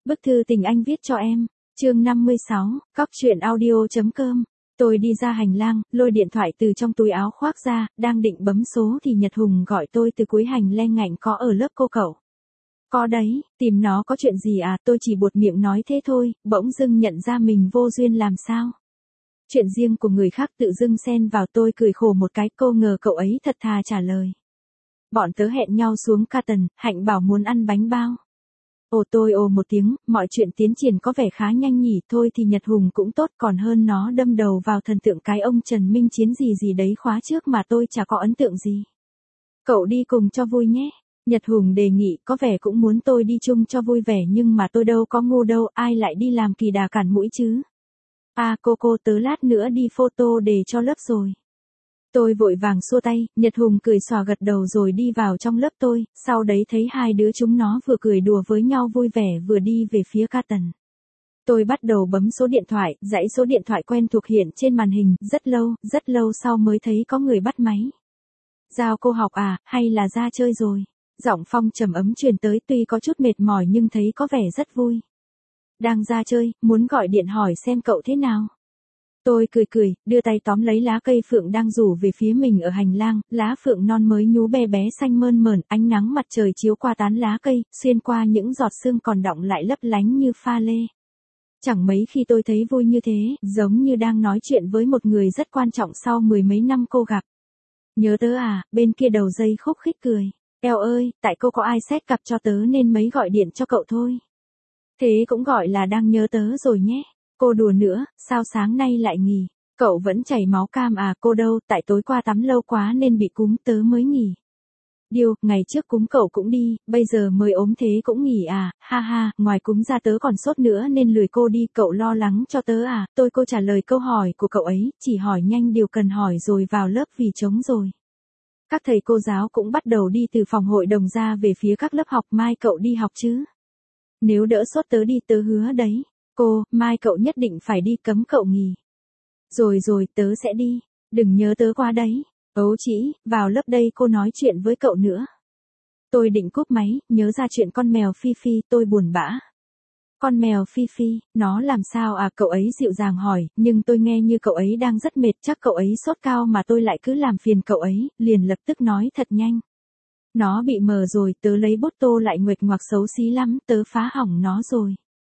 Bức thư tình anh viết cho em. Chương 56, Cóc truyện audio.com. Tôi đi ra hành lang, lôi điện thoại từ trong túi áo khoác ra, đang định bấm số thì Nhật Hùng gọi tôi từ cuối hành lang ngạnh có ở lớp cô cậu. Có đấy, tìm nó có chuyện gì à, tôi chỉ buột miệng nói thế thôi, bỗng dưng nhận ra mình vô duyên làm sao. Chuyện riêng của người khác tự dưng xen vào, tôi cười khổ một cái, cô ngờ cậu ấy thật thà trả lời. Bọn tớ hẹn nhau xuống Canton, Hạnh bảo muốn ăn bánh bao. Tôi ồ một tiếng, mọi chuyện tiến triển có vẻ khá nhanh nhỉ, thôi thì Nhật Hùng cũng tốt, còn hơn nó đâm đầu vào thần tượng cái ông Trần Minh Chiến gì đấy khóa trước mà tôi chả có ấn tượng gì. Cậu đi cùng cho vui nhé. Nhật Hùng đề nghị, có vẻ cũng muốn tôi đi chung cho vui vẻ nhưng mà tôi đâu có ngu đâu, ai lại đi làm kỳ đà cản mũi chứ. Cô tớ lát nữa đi photo để cho lớp rồi. Tôi vội vàng xua tay, Nhật Hùng cười xòa gật đầu rồi đi vào trong lớp tôi, sau đấy thấy hai đứa chúng nó vừa cười đùa với nhau vui vẻ vừa đi về phía Canton. Tôi bắt đầu bấm số điện thoại, dãy số điện thoại quen thuộc hiện trên màn hình, rất lâu sau mới thấy có người bắt máy. Giao cô học à, hay là ra chơi rồi? Giọng Phong trầm ấm truyền tới, tuy có chút mệt mỏi nhưng thấy có vẻ rất vui. Đang ra chơi, muốn gọi điện hỏi xem cậu thế nào. Tôi cười, đưa tay tóm lấy lá cây phượng đang rủ về phía mình ở hành lang, lá phượng non mới nhú bé bé xanh mơn mởn, ánh nắng mặt trời chiếu qua tán lá cây, xuyên qua những giọt sương còn đọng lại lấp lánh như pha lê. Chẳng mấy khi tôi thấy vui như thế, giống như đang nói chuyện với một người rất quan trọng sau mười mấy năm cô gặp. Nhớ tớ à, bên kia đầu dây khúc khích cười. Eo ơi, tại cô có ai xét cặp cho tớ nên mới gọi điện cho cậu thôi. Thế cũng gọi là đang nhớ tớ rồi nhé. Cô đùa nữa, sao sáng nay lại nghỉ? Cậu vẫn chảy máu cam à? Cô đâu, tại tối qua tắm lâu quá nên bị cúm tớ mới nghỉ. Điều, ngày trước cúm cậu cũng đi, bây giờ mới ốm thế cũng nghỉ à? Ha ha, ngoài cúm ra tớ còn sốt nữa nên lười cô đi, cậu lo lắng cho tớ à? Cô trả lời câu hỏi của cậu ấy, chỉ hỏi nhanh điều cần hỏi rồi vào lớp vì trống rồi. Các thầy cô giáo cũng bắt đầu đi từ phòng hội đồng ra về phía các lớp học, mai cậu đi học chứ? Nếu đỡ sốt tớ đi, tớ hứa đấy. Cô, mai cậu nhất định phải đi, cấm cậu nghỉ. Rồi, tớ sẽ đi. Đừng nhớ tớ qua đấy. Ấu chỉ, vào lớp đây cô nói chuyện với cậu nữa. Tôi định cúp máy, nhớ ra chuyện con mèo Phi Phi, tôi buồn bã. Con mèo Phi Phi, nó làm sao à? Cậu ấy dịu dàng hỏi, nhưng tôi nghe như cậu ấy đang rất mệt, chắc cậu ấy sốt cao mà tôi lại cứ làm phiền cậu ấy, liền lập tức nói thật nhanh. Nó bị mờ rồi, tớ lấy bút tô lại nguệch ngoạc xấu xí lắm, tớ phá hỏng nó rồi.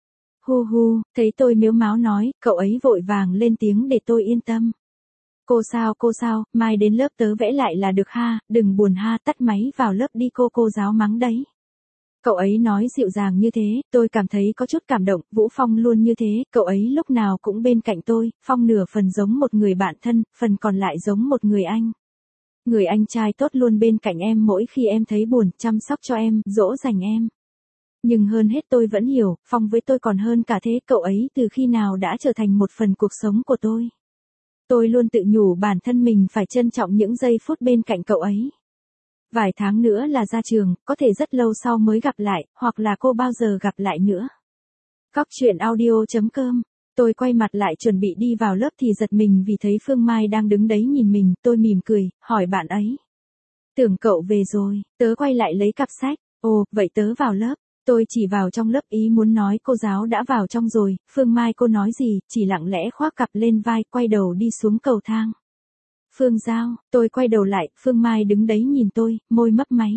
Hu, thấy tôi mếu máo nói, cậu ấy vội vàng lên tiếng để tôi yên tâm. Cô sao, mai đến lớp tớ vẽ lại là được ha, đừng buồn ha, tắt máy vào lớp đi, cô giáo mắng đấy. Cậu ấy nói dịu dàng như thế, tôi cảm thấy có chút cảm động, Vũ Phong luôn như thế, cậu ấy lúc nào cũng bên cạnh tôi, Phong nửa phần giống một người bạn thân, phần còn lại giống một người anh. Người anh trai tốt luôn bên cạnh em mỗi khi em thấy buồn, chăm sóc cho em, dỗ dành em. Nhưng hơn hết tôi vẫn hiểu, Phong với tôi còn hơn cả thế, cậu ấy từ khi nào đã trở thành một phần cuộc sống của tôi. Tôi luôn tự nhủ bản thân mình phải trân trọng những giây phút bên cạnh cậu ấy. Vài tháng nữa là ra trường, có thể rất lâu sau mới gặp lại, hoặc là cô bao giờ gặp lại nữa. Cóc truyện audio.com. Tôi quay mặt lại chuẩn bị đi vào lớp thì giật mình vì thấy Phương Mai đang đứng đấy nhìn mình, tôi mỉm cười, hỏi bạn ấy. Tưởng cậu về rồi, tớ quay lại lấy cặp sách, vậy tớ vào lớp. Tôi chỉ vào trong lớp ý muốn nói cô giáo đã vào trong rồi, Phương Mai cô nói gì, chỉ lặng lẽ khoác cặp lên vai, quay đầu đi xuống cầu thang. Phương Giao, tôi quay đầu lại, Phương Mai đứng đấy nhìn tôi, môi mấp máy.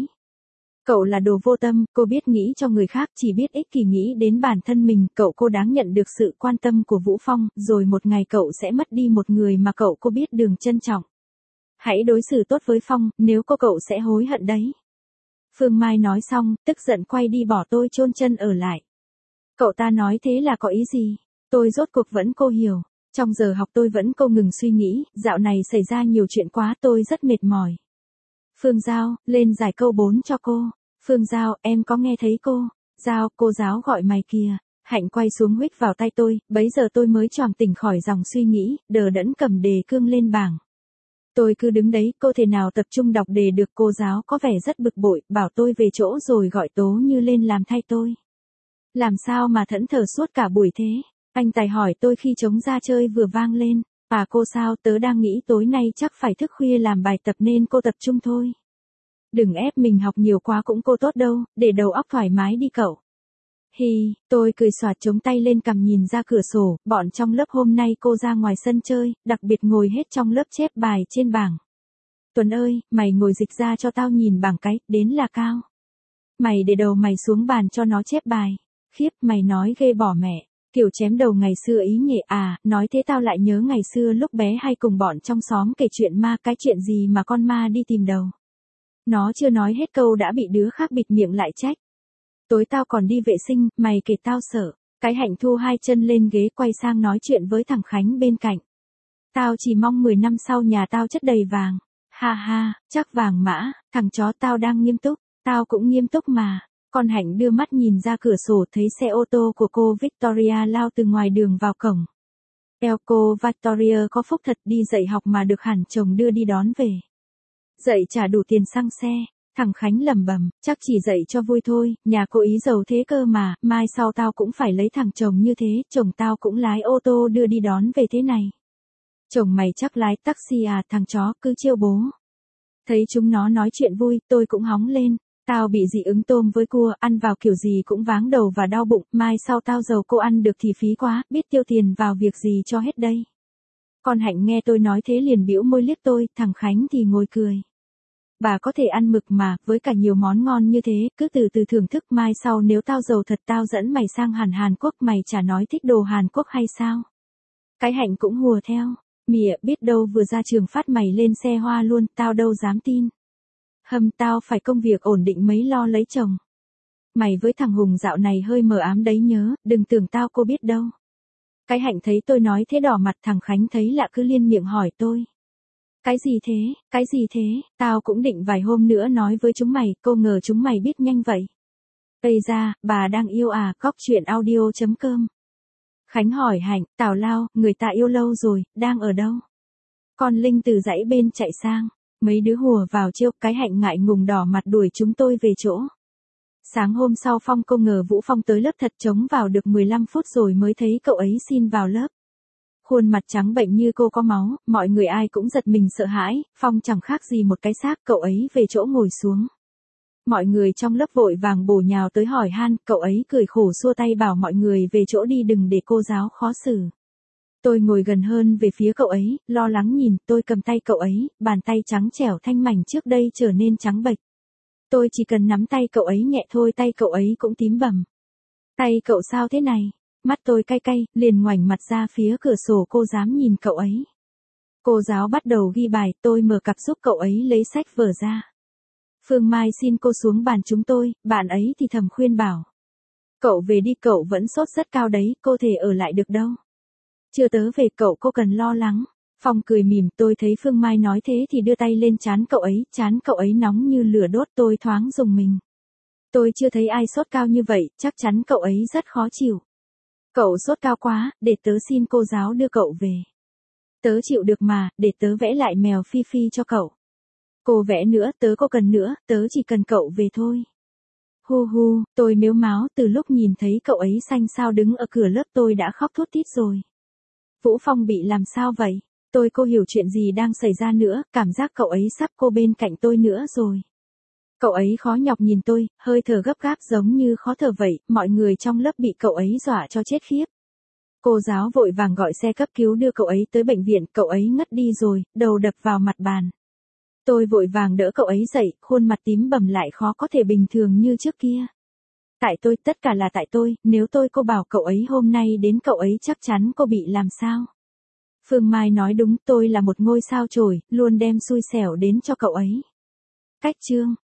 Cậu là đồ vô tâm, cô biết nghĩ cho người khác, chỉ biết ích kỷ nghĩ đến bản thân mình, cô đáng nhận được sự quan tâm của Vũ Phong, rồi một ngày cậu sẽ mất đi một người mà cô biết đường trân trọng. Hãy đối xử tốt với Phong, nếu cậu sẽ hối hận đấy. Phương Mai nói xong, tức giận quay đi bỏ tôi chôn chân ở lại. Cậu ta nói thế là có ý gì? Tôi rốt cuộc vẫn hiểu. Trong giờ học tôi vẫn không ngừng suy nghĩ, dạo này xảy ra nhiều chuyện quá, tôi rất mệt mỏi. Phương Giao, lên giải câu 4 cho cô. Phương Giao, em có nghe thấy cô? Giao, cô giáo gọi mày kìa. Hạnh quay xuống huých vào tay tôi, bấy giờ tôi mới choàng tỉnh khỏi dòng suy nghĩ, đờ đẫn cầm đề cương lên bảng. Tôi cứ đứng đấy, cô thể nào tập trung đọc đề được, cô giáo có vẻ rất bực bội, bảo tôi về chỗ rồi gọi Tố Như lên làm thay tôi. Làm sao mà thẫn thờ suốt cả buổi thế? Anh Tài hỏi tôi khi trống ra chơi vừa vang lên. Cô sao, tớ đang nghĩ tối nay chắc phải thức khuya làm bài tập nên cô tập trung thôi. Đừng ép mình học nhiều quá cũng cô tốt đâu, để đầu óc thoải mái đi cậu. Hi, tôi cười xoạt chống tay lên cằm nhìn ra cửa sổ, bọn trong lớp hôm nay cô ra ngoài sân chơi, đặc biệt ngồi hết trong lớp chép bài trên bảng. Tuấn ơi, mày ngồi dịch ra cho tao nhìn bảng cái, đến là cao. Mày để đầu mày xuống bàn cho nó chép bài. Khiếp, mày nói ghê bỏ mẹ. Kiểu chém đầu ngày xưa ý nhỉ à, nói thế tao lại nhớ ngày xưa lúc bé hay cùng bọn trong xóm kể chuyện ma, cái chuyện gì mà con ma đi tìm đầu. Nó chưa nói hết câu đã bị đứa khác bịt miệng lại trách. Tối tao còn đi vệ sinh, mày kể tao sợ. Cái Hạnh thu hai chân lên ghế quay sang nói chuyện với thằng Khánh bên cạnh. Tao chỉ mong 10 năm sau nhà tao chất đầy vàng. Ha ha, chắc vàng mã, thằng chó tao đang nghiêm túc. Tao cũng nghiêm túc mà. Con Hạnh đưa mắt nhìn ra cửa sổ thấy xe ô tô của cô Victoria lao từ ngoài đường vào cổng. Cô Victoria có phúc thật đi dạy học mà được hẳn chồng đưa đi đón về. Dạy trả đủ tiền xăng xe. Thằng Khánh lẩm bẩm, chắc chỉ dạy cho vui thôi, nhà cô ý giàu thế cơ mà, mai sau tao cũng phải lấy thằng chồng như thế, chồng tao cũng lái ô tô đưa đi đón về thế này. Chồng mày chắc lái taxi à, thằng chó cứ trêu bố. Thấy chúng nó nói chuyện vui, tôi cũng hóng lên. Tao bị dị ứng tôm với cua, ăn vào kiểu gì cũng váng đầu và đau bụng, mai sau tao giàu cô ăn được thì phí quá, biết tiêu tiền vào việc gì cho hết đây. Con Hạnh nghe tôi nói thế liền bĩu môi liếc tôi, thằng Khánh thì ngồi cười. Bà có thể ăn mực mà, với cả nhiều món ngon như thế, cứ từ từ thưởng thức, mai sau nếu tao giàu thật tao dẫn mày sang Hàn Quốc, mày chả nói thích đồ Hàn Quốc hay sao? Cái Hạnh cũng hùa theo, mỉa biết đâu vừa ra trường phát mày lên xe hoa luôn, tao đâu dám tin. Tao phải công việc ổn định mấy lo lấy chồng. Mày với thằng Hùng dạo này hơi mờ ám đấy nhớ, đừng tưởng tao cô biết đâu. Cái Hạnh thấy tôi nói thế đỏ mặt, thằng Khánh thấy lạ cứ liên miệng hỏi tôi. Cái gì thế, tao cũng định vài hôm nữa nói với chúng mày, cô ngờ chúng mày biết nhanh vậy. Ây da, bà đang yêu à, cóc chuyện audio.com. Khánh hỏi Hạnh, tào lao, người ta yêu lâu rồi, đang ở đâu? Con Linh từ dãy bên chạy sang. Mấy đứa hùa vào trêu, cái Hạnh ngại ngùng đỏ mặt đuổi chúng tôi về chỗ. Sáng hôm sau Phong cô ngờ Vũ Phong tới lớp thật trống vào được 15 phút rồi mới thấy cậu ấy xin vào lớp. Khuôn mặt trắng bệnh như cô có máu, mọi người ai cũng giật mình sợ hãi, Phong chẳng khác gì một cái xác, cậu ấy về chỗ ngồi xuống. Mọi người trong lớp vội vàng bổ nhào tới hỏi han, cậu ấy cười khổ xua tay bảo mọi người về chỗ đi đừng để cô giáo khó xử. Tôi ngồi gần hơn về phía cậu ấy, lo lắng nhìn, tôi cầm tay cậu ấy, bàn tay trắng trẻo thanh mảnh trước đây trở nên trắng bệch. Tôi chỉ cần nắm tay cậu ấy nhẹ thôi tay cậu ấy cũng tím bầm. Tay cậu sao thế này? Mắt tôi cay cay, liền ngoảnh mặt ra phía cửa sổ cô dám nhìn cậu ấy. Cô giáo bắt đầu ghi bài, tôi mở cặp giúp cậu ấy lấy sách vở ra. Phương Mai xin cô xuống bàn chúng tôi, bạn ấy thì thầm khuyên bảo. Cậu về đi, cậu vẫn sốt rất cao đấy, cô thể ở lại được đâu. Chưa tớ về cậu cô cần lo lắng. Phong cười mỉm, tôi thấy Phương Mai nói thế thì đưa tay lên trán cậu ấy nóng như lửa đốt, tôi thoáng rùng mình. Tôi chưa thấy ai sốt cao như vậy, chắc chắn cậu ấy rất khó chịu. Cậu sốt cao quá, để tớ xin cô giáo đưa cậu về. Tớ chịu được mà, để tớ vẽ lại mèo Phi Phi cho cậu. Cô vẽ nữa, tớ có cần nữa, tớ chỉ cần cậu về thôi. Hu hu, tôi mếu máo, từ lúc nhìn thấy cậu ấy xanh xao đứng ở cửa lớp tôi đã khóc thút thít rồi. Vũ Phong bị làm sao vậy? Cô hiểu chuyện gì đang xảy ra nữa, cảm giác cậu ấy sắp cô bên cạnh tôi nữa rồi. Cậu ấy khó nhọc nhìn tôi, hơi thở gấp gáp giống như khó thở vậy, mọi người trong lớp bị cậu ấy dọa cho chết khiếp. Cô giáo vội vàng gọi xe cấp cứu đưa cậu ấy tới bệnh viện, cậu ấy ngất đi rồi, đầu đập vào mặt bàn. Tôi vội vàng đỡ cậu ấy dậy, khuôn mặt tím bầm lại khó có thể bình thường như trước kia. Tại tôi, tất cả là tại tôi, nếu cô bảo cậu ấy hôm nay đến cậu ấy chắc chắn cô bị làm sao. Phương Mai nói đúng, tôi là một ngôi sao chổi, luôn đem xui xẻo đến cho cậu ấy. Cách chương